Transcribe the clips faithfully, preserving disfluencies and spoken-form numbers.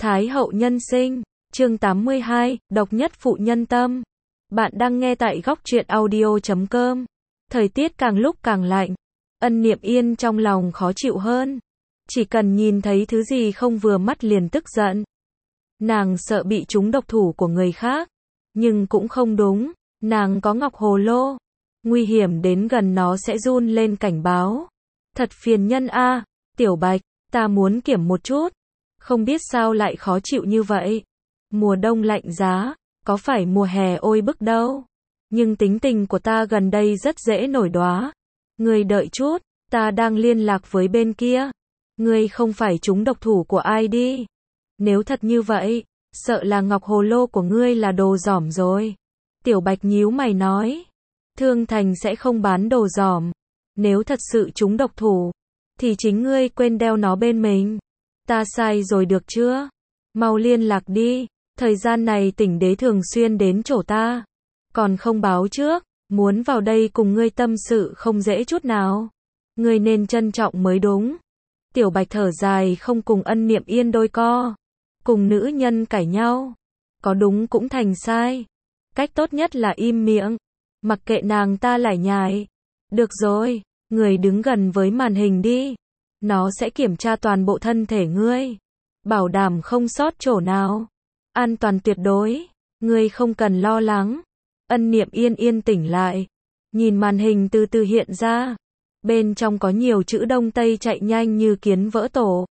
Thái hậu nhân sinh, chương tám mươi hai, độc nhất phụ nhân tâm. Bạn đang nghe tại góc truyện audio chấm com. Thời tiết càng lúc càng lạnh, Ân Niệm Yên trong lòng khó chịu hơn. Chỉ cần nhìn thấy thứ gì không vừa mắt liền tức giận. Nàng sợ bị trúng độc thủ của người khác, nhưng cũng không đúng, nàng có ngọc hồ lô, nguy hiểm đến gần nó sẽ run lên cảnh báo. Thật phiền nhân a, Tiểu Bạch, ta muốn kiểm một chút. Không biết sao lại khó chịu như vậy. Mùa đông lạnh giá, có phải mùa hè oi bức đâu. Nhưng tính tình của ta gần đây rất dễ nổi đóa. Ngươi đợi chút, ta đang liên lạc với bên kia. Ngươi không phải trúng độc thủ của ai đi. Nếu thật như vậy, sợ là ngọc hồ lô của ngươi là đồ giỏm rồi. Tiểu Bạch nhíu mày nói. Thương Thành sẽ không bán đồ giỏm. Nếu thật sự trúng độc thủ, thì chính ngươi quên đeo nó bên mình. Ta sai rồi được chưa? Mau liên lạc đi. Thời gian này Tỉnh Đế thường xuyên đến chỗ ta. Còn không báo trước, muốn vào đây cùng ngươi tâm sự không dễ chút nào. Ngươi nên trân trọng mới đúng. Tiểu Bạch thở dài, không cùng Ân Niệm Yên đôi co. Cùng nữ nhân cãi nhau. Có đúng cũng thành sai. Cách tốt nhất là im miệng. Mặc kệ nàng ta lải nhải. Được rồi, người đứng gần với màn hình đi. Nó sẽ kiểm tra toàn bộ thân thể ngươi. Bảo đảm không sót chỗ nào. An toàn tuyệt đối. Ngươi không cần lo lắng. Ân Niệm Yên yên tỉnh lại. Nhìn màn hình từ từ hiện ra. Bên trong có nhiều chữ Đông Tây chạy nhanh như kiến vỡ tổ.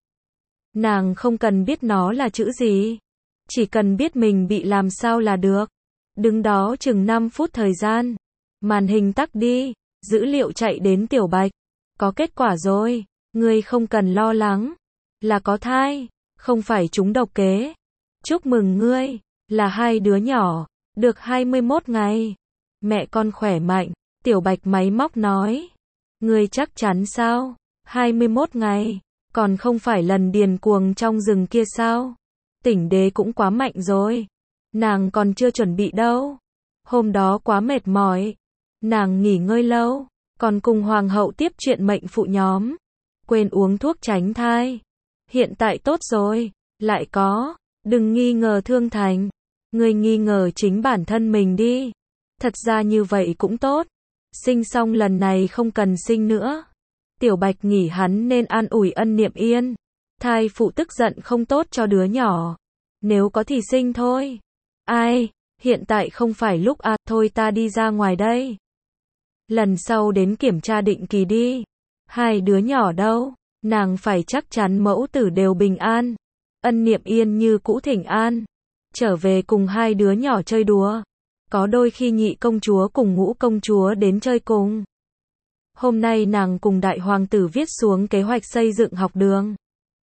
Nàng không cần biết nó là chữ gì. Chỉ cần biết mình bị làm sao là được. Đứng đó chừng năm phút thời gian. Màn hình tắt đi. Dữ liệu chạy đến Tiểu Bạch. Có kết quả rồi. Ngươi không cần lo lắng. Là có thai. Không phải trúng độc kế. Chúc mừng ngươi. Là hai đứa nhỏ. Được hai mươi mốt ngày. Mẹ con khỏe mạnh. Tiểu Bạch máy móc nói. Ngươi chắc chắn sao? hai mươi mốt ngày. Còn không phải lần điền cuồng trong rừng kia sao? Tỉnh Đế cũng quá mạnh rồi. Nàng còn chưa chuẩn bị đâu. Hôm đó quá mệt mỏi. Nàng nghỉ ngơi lâu. Còn cùng Hoàng hậu tiếp chuyện mệnh phụ nhóm. Quên uống thuốc tránh thai. Hiện tại tốt rồi. Lại có. Đừng nghi ngờ Thương Thành. Ngươi nghi ngờ chính bản thân mình đi. Thật ra như vậy cũng tốt. Sinh xong lần này không cần sinh nữa. Tiểu Bạch nghĩ hắn nên an ủi Ân Niệm Yên. Thai phụ tức giận không tốt cho đứa nhỏ. Nếu có thì sinh thôi. Ai, hiện tại không phải lúc à, thôi ta đi ra ngoài đây. Lần sau đến kiểm tra định kỳ đi. Hai đứa nhỏ đâu? Nàng phải chắc chắn mẫu tử đều bình an. Ân Niệm Yên như cũ thỉnh an. Trở về cùng hai đứa nhỏ chơi đùa. Có đôi khi nhị công chúa cùng ngũ công chúa đến chơi cùng. Hôm nay nàng cùng đại hoàng tử viết xuống kế hoạch xây dựng học đường.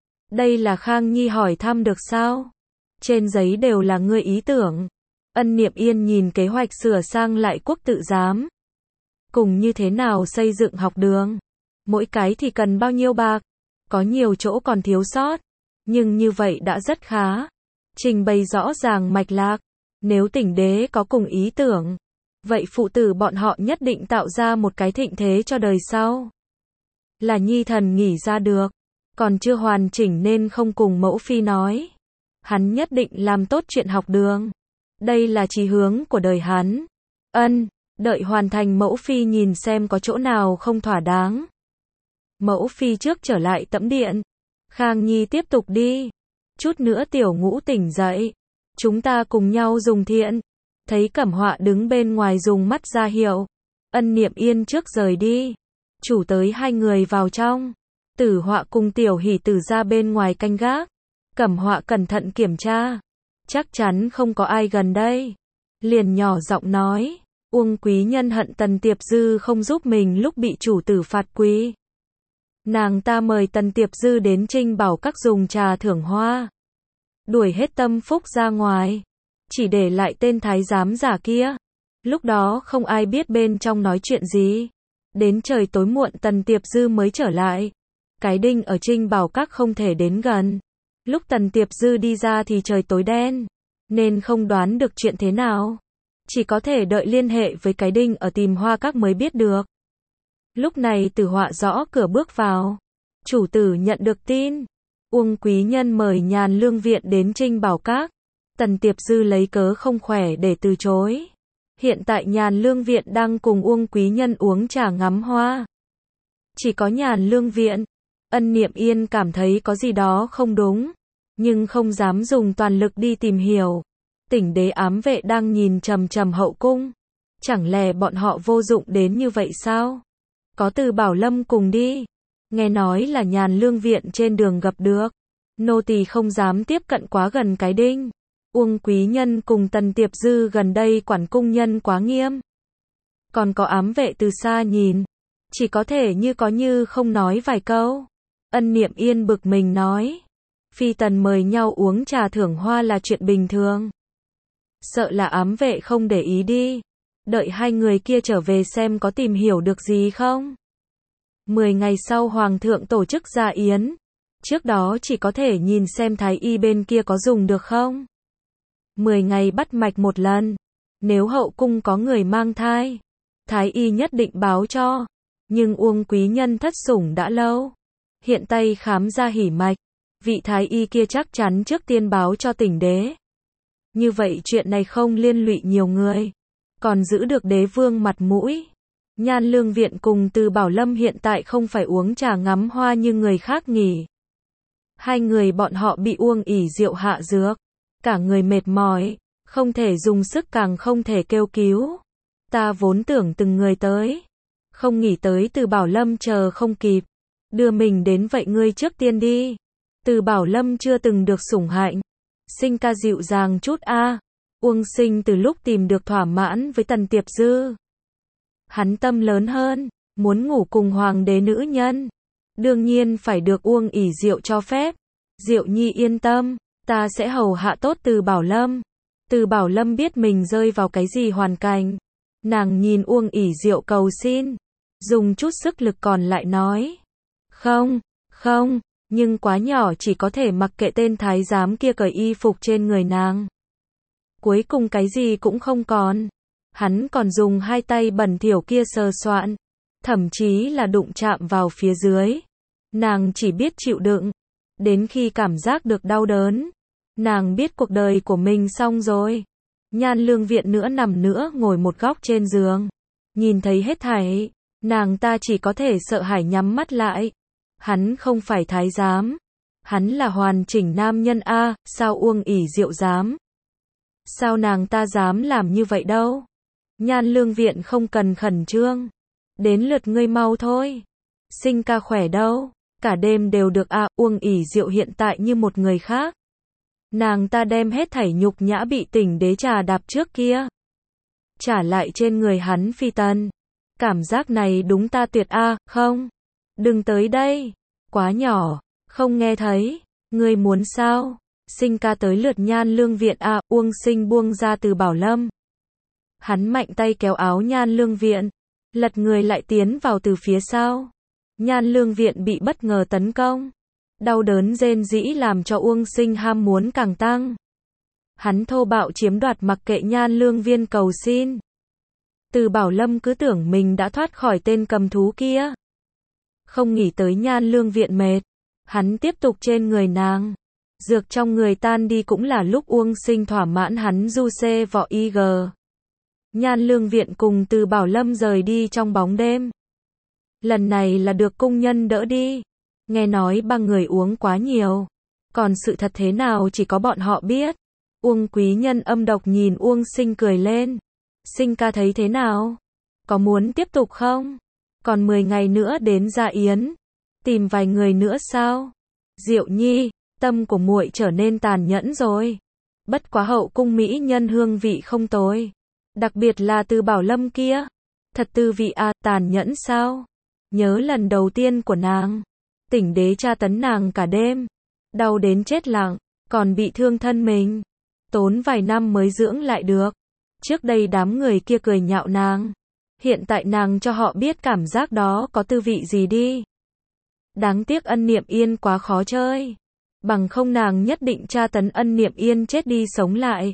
Đây là Khang Nhi hỏi thăm được sao? Trên giấy đều là ngươi ý tưởng. Ân Niệm Yên nhìn kế hoạch sửa sang lại quốc tự giám. Cùng như thế nào xây dựng học đường? Mỗi cái thì cần bao nhiêu bạc? Có nhiều chỗ còn thiếu sót. Nhưng như vậy đã rất khá. Trình bày rõ ràng mạch lạc. Nếu Tỉnh Đế có cùng ý tưởng, vậy phụ tử bọn họ nhất định tạo ra một cái thịnh thế cho đời sau. Là nhi thần nghĩ ra được. Còn chưa hoàn chỉnh nên không cùng mẫu phi nói. Hắn nhất định làm tốt chuyện học đường. Đây là chí hướng của đời hắn. Ân, đợi hoàn thành mẫu phi nhìn xem có chỗ nào không thỏa đáng. Mẫu phi trước trở lại tẩm điện. Khang Nhi tiếp tục đi. Chút nữa Tiểu Ngũ tỉnh dậy. Chúng ta cùng nhau dùng thiện. Thấy Cẩm Họa đứng bên ngoài dùng mắt ra hiệu. Ân Niệm Yên trước rời đi. Chủ tới hai người vào trong. Tử Họa cùng Tiểu Hỷ Tử ra bên ngoài canh gác. Cẩm Họa cẩn thận kiểm tra. Chắc chắn không có ai gần đây. Liền nhỏ giọng nói. Uông quý nhân hận Tần Tiệp Dư không giúp mình lúc bị chủ tử phạt quý. Nàng ta mời Tần Tiệp Dư đến Trinh Bảo Các dùng trà thưởng hoa. Đuổi hết Tâm Phúc ra ngoài. Chỉ để lại tên thái giám giả kia. Lúc đó không ai biết bên trong nói chuyện gì. Đến trời tối muộn Tần Tiệp Dư mới trở lại. Cái đinh ở Trinh Bảo Các không thể đến gần. Lúc Tần Tiệp Dư đi ra thì trời tối đen. Nên không đoán được chuyện thế nào. Chỉ có thể đợi liên hệ với cái đinh ở Tìm Hoa Các mới biết được. Lúc này Tử Họa gõ cửa bước vào. Chủ tử nhận được tin. Uông Quý Nhân mời Nhàn Lương Viện đến Trinh Bảo Các. Tần Tiệp Dư lấy cớ không khỏe để từ chối. Hiện tại Nhàn Lương Viện đang cùng Uông Quý Nhân uống trà ngắm hoa. Chỉ có Nhàn Lương Viện, Ân Niệm Yên cảm thấy có gì đó không đúng, nhưng không dám dùng toàn lực đi tìm hiểu. Tỉnh đế ám vệ đang nhìn trầm trầm hậu cung. Chẳng lẽ bọn họ vô dụng đến như vậy sao? Có Từ Bảo Lâm cùng đi. Nghe nói là Nhàn Lương Viện trên đường gặp được. Nô tỳ không dám tiếp cận quá gần cái đinh. Uông Quý Nhân cùng Tần Tiệp Dư gần đây quản cung nhân quá nghiêm. Còn có ám vệ từ xa nhìn. Chỉ có thể như có như không nói vài câu. Ân Niệm Yên bực mình nói. Phi tần mời nhau uống trà thưởng hoa là chuyện bình thường. Sợ là ám vệ không để ý đi. Đợi hai người kia trở về xem có tìm hiểu được gì không. Mười ngày sau Hoàng thượng tổ chức gia yến. Trước đó chỉ có thể nhìn xem thái y bên kia có dùng được không. Mười ngày bắt mạch một lần. Nếu hậu cung có người mang thai, thái y nhất định báo cho. Nhưng Uông Quý Nhân thất sủng đã lâu. Hiện tay khám ra hỉ mạch. Vị thái y kia chắc chắn trước tiên báo cho tỉnh đế. Như vậy chuyện này không liên lụy nhiều người. Còn giữ được đế vương mặt mũi. Nhan Lương Viện cùng Từ Bảo Lâm hiện tại không phải uống trà ngắm hoa như người khác nghỉ. Hai người bọn họ bị Uông ỉ rượu hạ dược. Cả người mệt mỏi. Không thể dùng sức càng không thể kêu cứu. Ta vốn tưởng từng người tới. Không nghĩ tới Từ Bảo Lâm chờ không kịp. Đưa mình đến vậy ngươi trước tiên đi. Từ Bảo Lâm chưa từng được sủng hạnh. Sinh ca dịu dàng chút a. Uông Sinh từ lúc tìm được thỏa mãn với Tần Tiệp Dư. Hắn tâm lớn hơn. Muốn ngủ cùng hoàng đế nữ nhân. Đương nhiên phải được Uông ỉ rượu cho phép. Diệu Nhi yên tâm. Ta sẽ hầu hạ tốt Từ Bảo Lâm. Từ Bảo Lâm biết mình rơi vào cái gì hoàn cảnh. Nàng nhìn Uông ỉ rượu cầu xin. Dùng chút sức lực còn lại nói. Không, không, nhưng quá nhỏ chỉ có thể mặc kệ tên thái giám kia cởi y phục trên người nàng. Cuối cùng cái gì cũng không còn. Hắn còn dùng hai tay bẩn thỉu kia sờ soạn. Thậm chí là đụng chạm vào phía dưới. Nàng chỉ biết chịu đựng. Đến khi cảm giác được đau đớn. Nàng biết cuộc đời của mình xong rồi. Nhan Lương Viện nữa nằm nữa ngồi một góc trên giường. Nhìn thấy hết thảy. Nàng ta chỉ có thể sợ hãi nhắm mắt lại. Hắn không phải thái giám. Hắn là hoàn chỉnh nam nhân a, sao Uông ỉ rượu dám? Sao nàng ta dám làm như vậy đâu? Nhan Lương Viện không cần khẩn trương. Đến lượt ngươi mau thôi. Sinh ca khỏe đâu? Cả đêm đều được a, Uông ỉ rượu hiện tại như một người khác. Nàng ta đem hết thảy nhục nhã bị tỉnh đế trà đạp trước kia. Trả lại trên người hắn phi tần. Cảm giác này đúng ta tuyệt a, không? Đừng tới đây. Quá nhỏ. Không nghe thấy. Ngươi muốn sao? Sinh ca tới lượt Nhan Lương Viện a, Uông Sinh buông ra Từ Bảo Lâm. Hắn mạnh tay kéo áo Nhan Lương Viện. Lật người lại tiến vào từ phía sau. Nhan Lương Viện bị bất ngờ tấn công. Đau đớn rên rỉ làm cho Uông Sinh ham muốn càng tăng. Hắn thô bạo chiếm đoạt mặc kệ Nhan Lương Viên cầu xin. Từ Bảo Lâm cứ tưởng mình đã thoát khỏi tên cầm thú kia. Không nghĩ tới Nhan Lương Viện mệt. Hắn tiếp tục trên người nàng. Dược trong người tan đi cũng là lúc Uông Sinh thỏa mãn hắn du xê vỏ y gờ. Nhan Lương Viện cùng Từ Bảo Lâm rời đi trong bóng đêm. Lần này là được cung nhân đỡ đi. Nghe nói ba người uống quá nhiều. Còn sự thật thế nào chỉ có bọn họ biết. Uông Quý Nhân âm độc nhìn Uông Sinh cười lên. Sinh ca thấy thế nào? Có muốn tiếp tục không? Còn mười ngày nữa đến gia yến. Tìm vài người nữa sao? Diệu Nhi, tâm của muội trở nên tàn nhẫn rồi. Bất quá hậu cung mỹ nhân hương vị không tồi. Đặc biệt là Từ Bảo Lâm kia. Thật tư vị à, tàn nhẫn sao? Nhớ lần đầu tiên của nàng. Tỉnh đế tra tấn nàng cả đêm. Đau đến chết lặng. Còn bị thương thân mình. Tốn vài năm mới dưỡng lại được. Trước đây đám người kia cười nhạo nàng. Hiện tại nàng cho họ biết cảm giác đó có tư vị gì đi. Đáng tiếc Ân Niệm Yên quá khó chơi. Bằng không nàng nhất định tra tấn Ân Niệm Yên chết đi sống lại.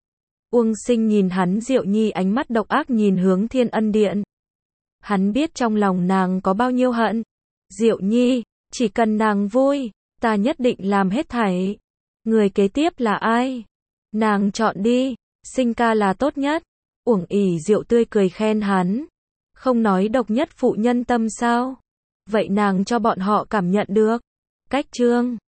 Uông Sinh nhìn hắn Diệu Nhi ánh mắt độc ác nhìn hướng Thiên Ân Điện. Hắn biết trong lòng nàng có bao nhiêu hận. Diệu Nhi, chỉ cần nàng vui, ta nhất định làm hết thảy. Người kế tiếp là ai? Nàng chọn đi, sinh ca là tốt nhất. Uổng ỉ rượu tươi cười khen hắn. Không nói độc nhất phụ nhân tâm sao? Vậy nàng cho bọn họ cảm nhận được. Cách chương